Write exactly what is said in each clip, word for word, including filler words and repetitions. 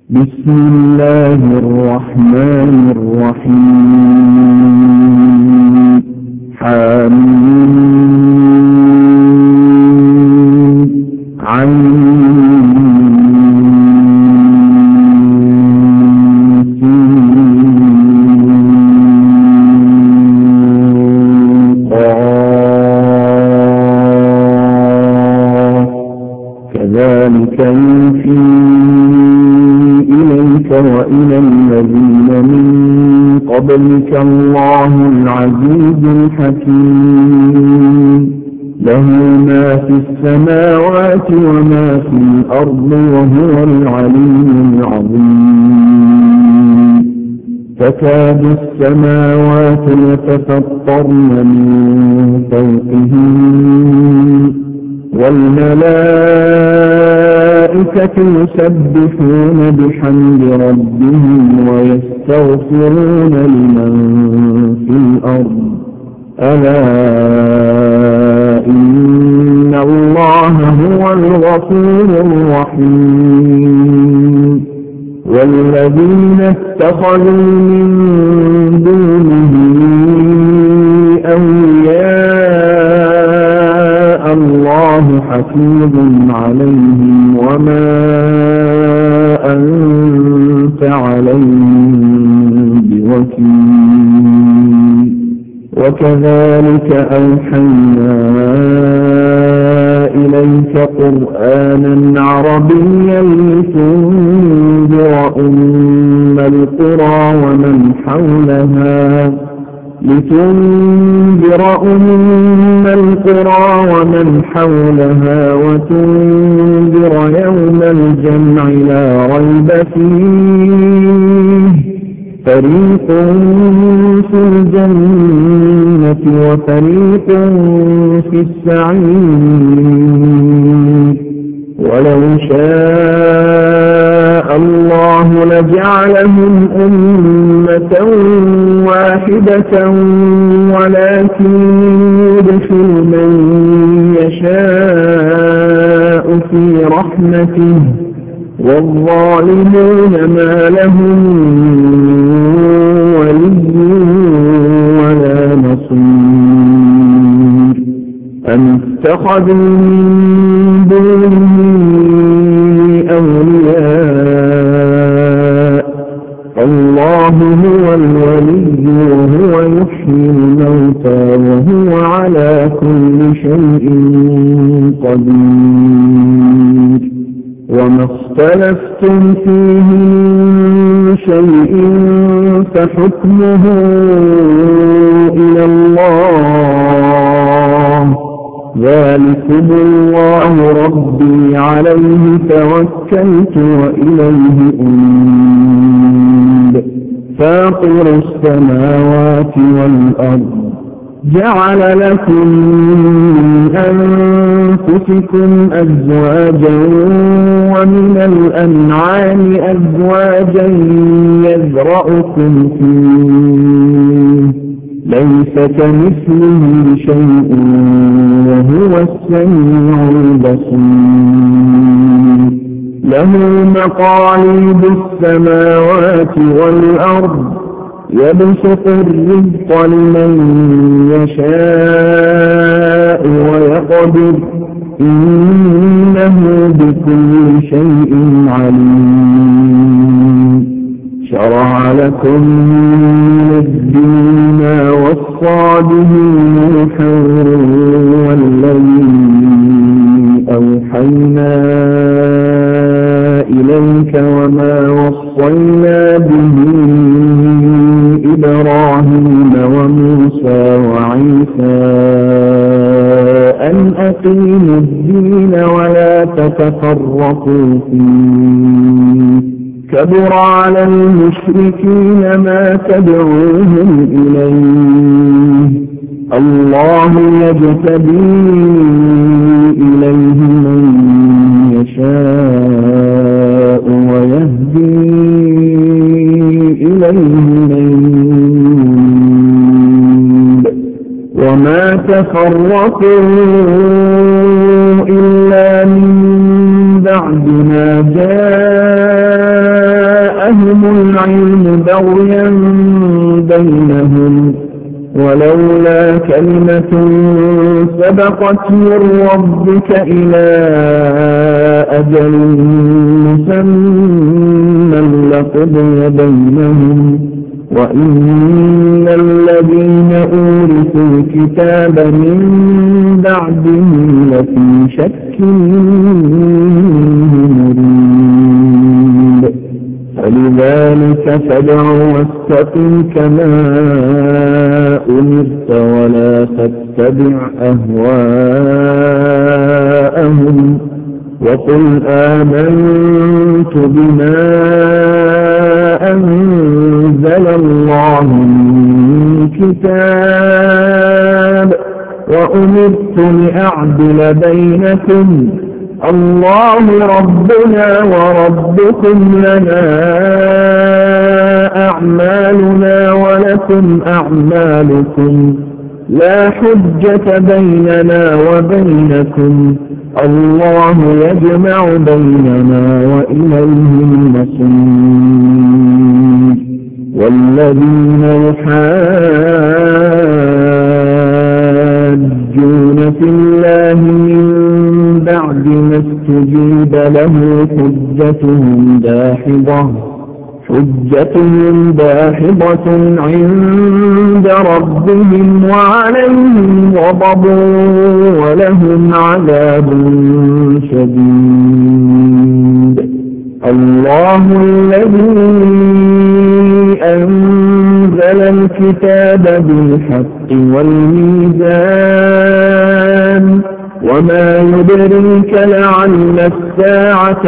بسم الله الرحمن الرحيم. حميم عين قاف كذلك يوحي إليك وإلى الذين من قبلك الله العزيز الحكيم. له ما في السماوات وما في الأرض وهو العلي العظيم. تكاد السماوات يتفطرن من فوقهم والملائكة يسبحون بحمد ربهم ويستغفرون لمن في الأرض ألا إن الله هو الغفور الرحيم. والذين اتخذوا من دونه أولياء الله حفيظ عليهم وما أنت عليهم بوكيل. وكذلك أوحينا إليك قرآنا عربيا لتنذر أم القرى ومن حولها لتنذر أم القرى ومن حولها وتنذر يوم الجمع لا ريب فيه فريق في الجنة وفريق في السعير. ولو شاء الله لجعلهم أمة واحدة ولكن يدخل من يشاء في رحمته والظالمون ما لهم ولي ولا نصير. أم اتخذوا من دونه أولياء الله هو الولي وهو يحيي الموتى وهو على كل شيء قدير. وما اختلفتم فيه من شيء فحكمه إلى الله ذلكم الله ربي عليه توكلت وإليه أنيب. فاطر السماوات والأرض جعل لكم من أنفسكم أزواجا ومن الأنعام أزواجا يذرأكم فيه ليس كمثله شيء وهو السميع البصير. له مقاليد السماوات والأرض يبسط الرزق لمن يشاء ويقدر إنه بكل شيء عليم. شرع لكم من الدين ما وصى به نوحا والذي أوحينا إليك وما وصينا به إبراهيم وموسى وعيسى أن أقيموا الدين ولا تتفرقوا فيه كبر على المشركين ما تدعوهم إليه الله يجتبي إليه من يشاء ويهدي إليه من ينيب. وما تفرقوا إلا من بعد ما جاء جاءهم العلم بغيا بينهم ولولا كلمة سبقت من ربك إلى أجل مسمى لقضي بينهم وإن الذين أورثوا الكتاب من بعدهم لفي شك مريب فلذلك فادع واستقم كما أمرت ولا تتبع أهواءهم وقل آمنت بما أنزل الله من كتاب وأمرت لأعدل بينكم الله ربنا وربكم لنا أعمالنا ولكم أعمالكم لا حجة بيننا وبينكم الله يجمع بيننا وإليه المصير والذين يحاجون في الله من بعد ما استجيب له حجتهم داحضة حجتهم داحضة عند ربهم وعليهم غضب ولهم عذاب شديد الله الذي أنزل الكتاب بالحق والميزان وما يدريك لعل الساعة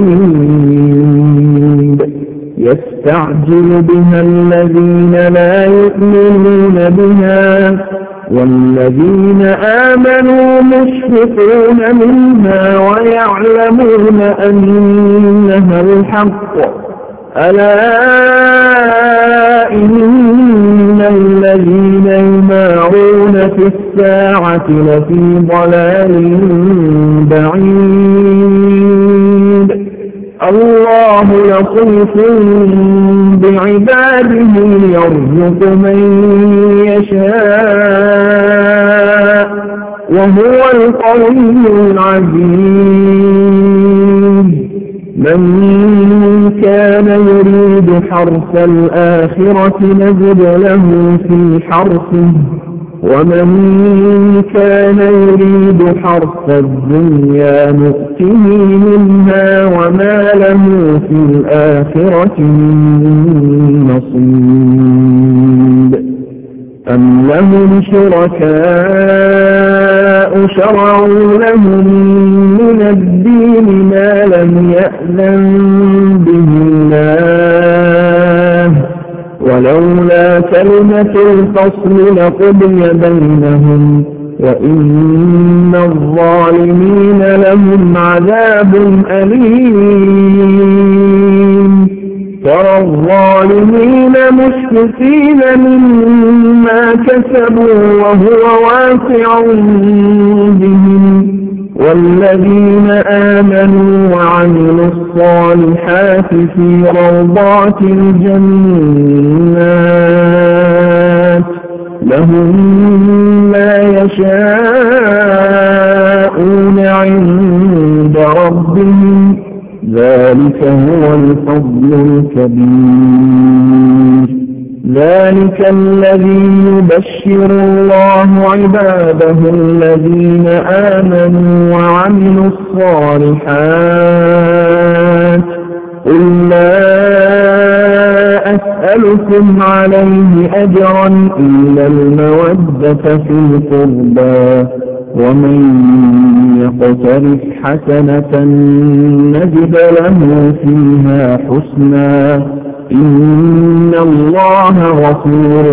قريب يستعجل بها الذين لا يؤمنون بها والذين آمنوا مشفقون منها ويعلمون أنها الحق ألا إن الذين يمارون في الساعة لفي ضلال بعيد الله لطيف بعباده يرزق من يشاء وهو القوي العزيز من كان يريد حرث الآخرة نزد له في حرثه ومن كان يريد حرث الدنيا نؤته منها وما له في الآخرة من نصيب أم لهم شركاء شرعوا لهم من الدين ما لم يأذن به الله ولولا كلمة الفصل لقضي بينهم وإن الظالمين لهم عذاب أليم ترى الظالمين مشفقين مما كسبوا وهو واقع بهم والذين آمنوا وعملوا الصالحات في روضات الجنات لهم ما يشاءون عند ربهم ذلك هو الفضل الكبير ذلك الذي يبشر الله عباده الذين آمنوا وعملوا الصالحات قل لا أسألكم عليه أجرا إلا المودة في القربى ومن يقترف حسنة نجد له فيها حسنا إن الله غفور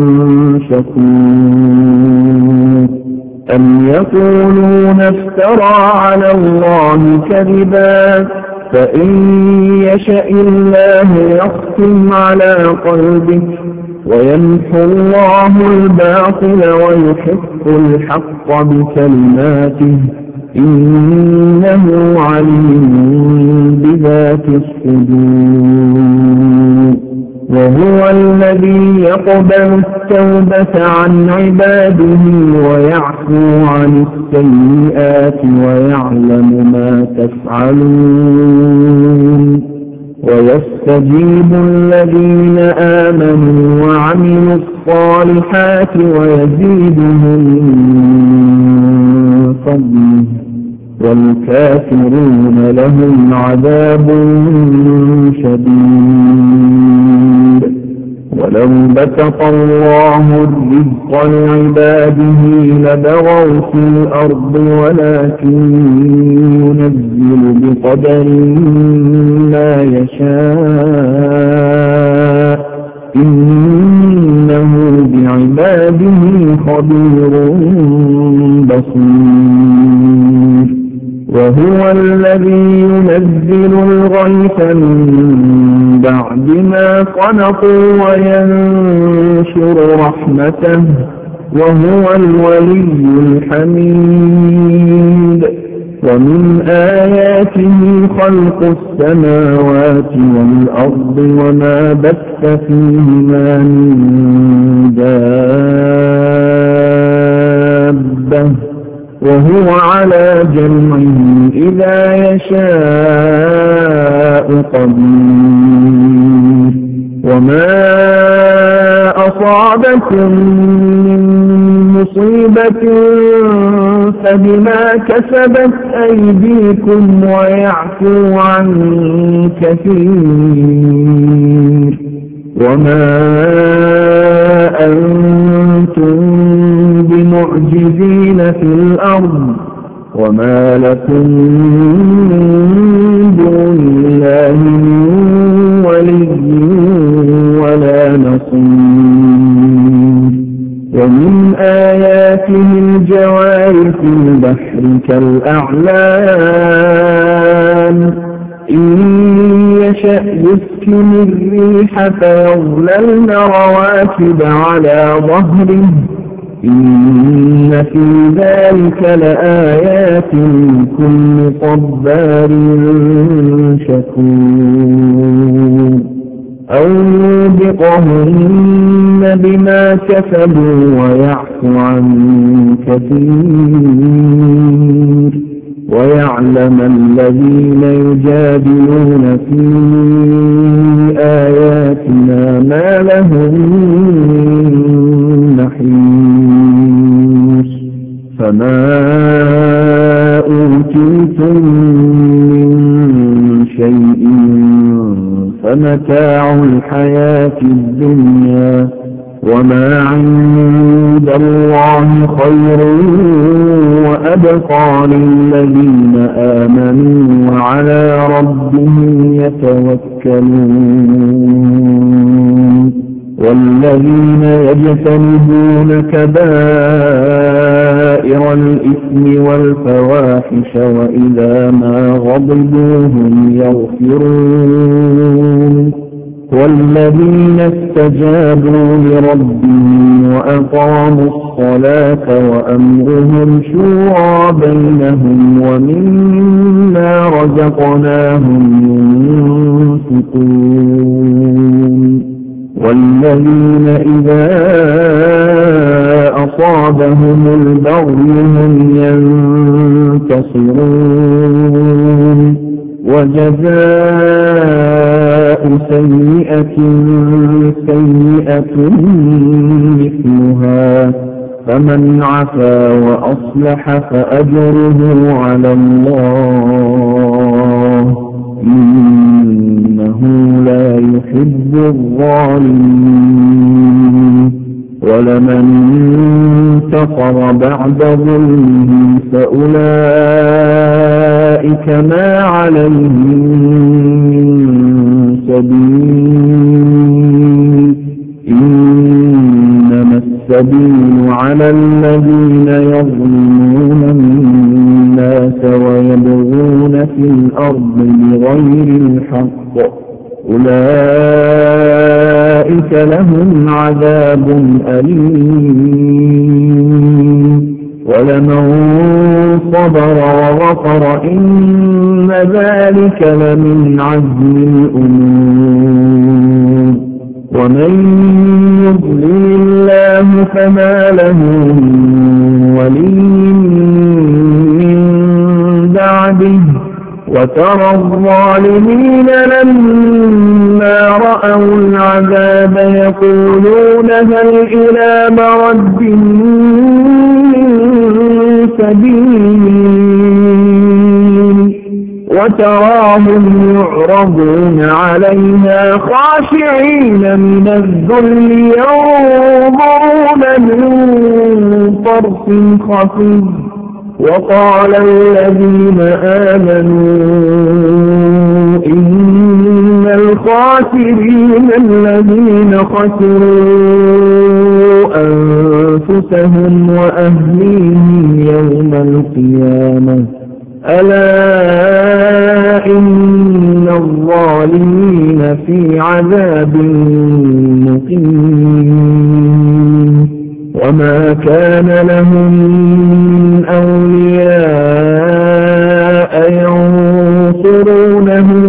شكور أم يقولون افترى على الله كذبا فإن يشاء الله يختم على قلبك ويمحو الله الباطل ويحق الحق بكلماته إنه عليم بذات الصدور وهو الذي يقبل التوبة عن عباده ويعفو عن السيئات ويعلم ما تفعلون ويستجيب الذين آمنوا وعملوا الصالحات ويزيدهم من فضله والكافرون لهم عذاب شديد. ولو بسط الله الرزق لعباده لبغوا في الأرض ولكن ينزل بقدر ما يشاء إنه بعباده خبير بصير. وهو الذي ينزل الغيث من بعد ما قنطوا وينشر رحمته وهو الولي الحميد. ومن آياته خلق السماوات والأرض وما بث فيهما من دابة وهو على جمعه إذا يشاء قدير. وما أصابكم من مصيبة فبما كسبت أيديكم ويعفو عن كثير. وما أنتم بمعجزين في الأرض وما لكم من دون الله من ولي ولا نصير. ومن آياته الجوار في البحر كالأعلام إن يشأ يسكن الريح فيظللن رواكب على ظهره إن في ذلك لآيات لكل صبار شكور. أو يوبقهن بما كسبوا ويعفو عن كثير ويعلم الذين يجادلون في آياتنا ما لهم من محيص. فما أوتيتم من شيء فمتاع الحياة الدنيا وما عند الله خير وأبقى للذين آمنوا وعلى ربهم يتوكلون. والذين يجتنبون كبائر الإثم والفواحش وإذا ما غضبوا هم يغفرون. والذين استجابوا لربهم وأقاموا الصلاة وأمرهم شورى بينهم ومما رزقناهم ينفقون. والذين إذا أصابهم البغي هم ينتصرون. وجزاء سيئة سيئة مثلها فمن عفا وأصلح فأجره على الله إنه لا يحب الظالمين. ولمن انتصر بعد ظلمه فأولئك ما عليهم من سبيل إنما السبيل على الذين يظلمون الناس ويبغون في الأرض بغير الحق أولئك لهم عذاب أليم. ولمن صبر وغفر إن ذلك لمن عزم الأمور. ومن يضلل الله فما له من ولي من بعده وترى الظالمين لما رأوا العذاب يقولون هل إلى مرد من سبيل وتراهم يعرضون عليها خاشعين من الذل ينظرون من طرف خفي وقال الذين آمنوا إن الخاسرين الذين خسروا أنفسهم وأهليهم يوم القيامة ألا إن الظالمين في عذاب مقيم وما كان لهم من أولياء ينصرونهم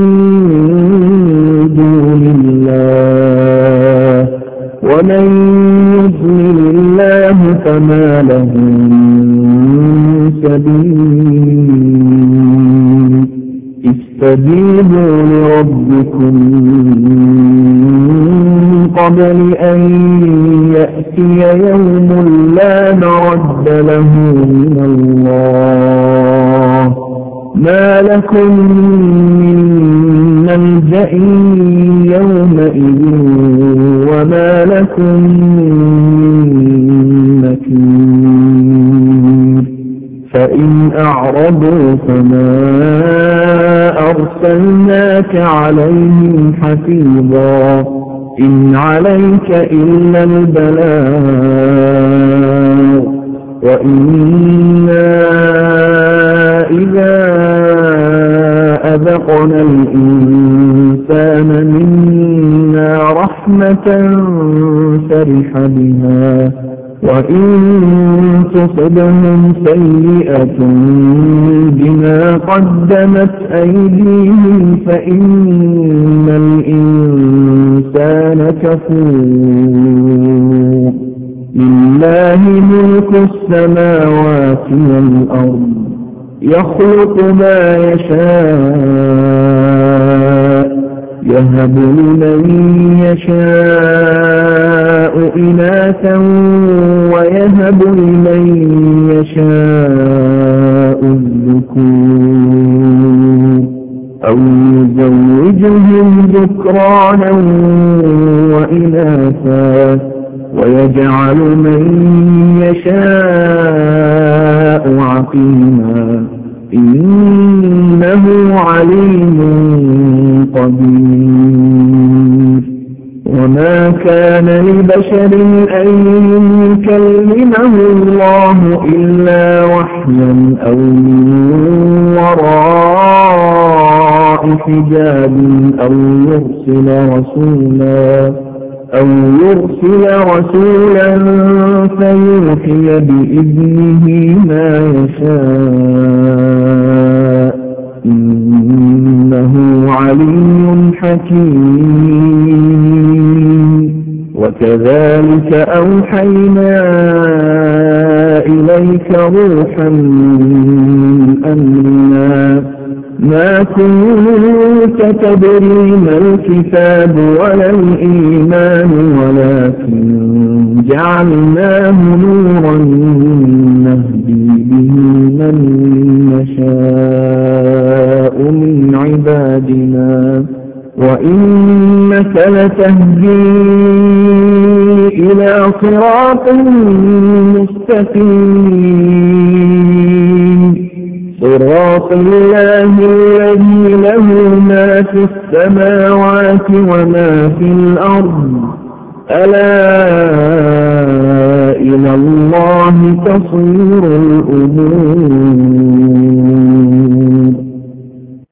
من دون الله ومن يضلل الله فما له من سبيل استجيبوا لربكم من قبل أن يأتي يوم لا مرد له من الله ما لكم من ملجأ يومئذ وما لكم من نكير فإن أعرضوا فما أرسلناك عليهم حفيظا إن عليك إلا البلاغ وإنا إذا أذقنا الإنسان منا رحمة فرح بها وإن تصبهم سيئة بما قدمت أيديهم فإن الإنسان كفور لله ملك السماوات والأرض يخلق ما يشاء يهب لمن يشاء إناثا ويهب لمن يشاء الذكور أو يزوجهم ذكرانا وإناثا ويجعل من يشاء عقيما إنه عليم قدير وما كان لبشر أن يكلمه الله إلا وحيا أو من وراء حجاب أو يرسل رسولا أو يرسل رسولا فيوحي بإذنه ما يشاء إنه عليم حكيم وكذلك أوحينا إليك روحا من أمرنا ما كنت تدري ما الكتاب ولا الإيمان ولكن جعلناه نورا نهدي به من نشاء من عبادنا وإنك لتهدي إلى صراط مستقيم صراط الله الذي له ما في السماوات وما في الأرض ألا إلى الله تصير الأمور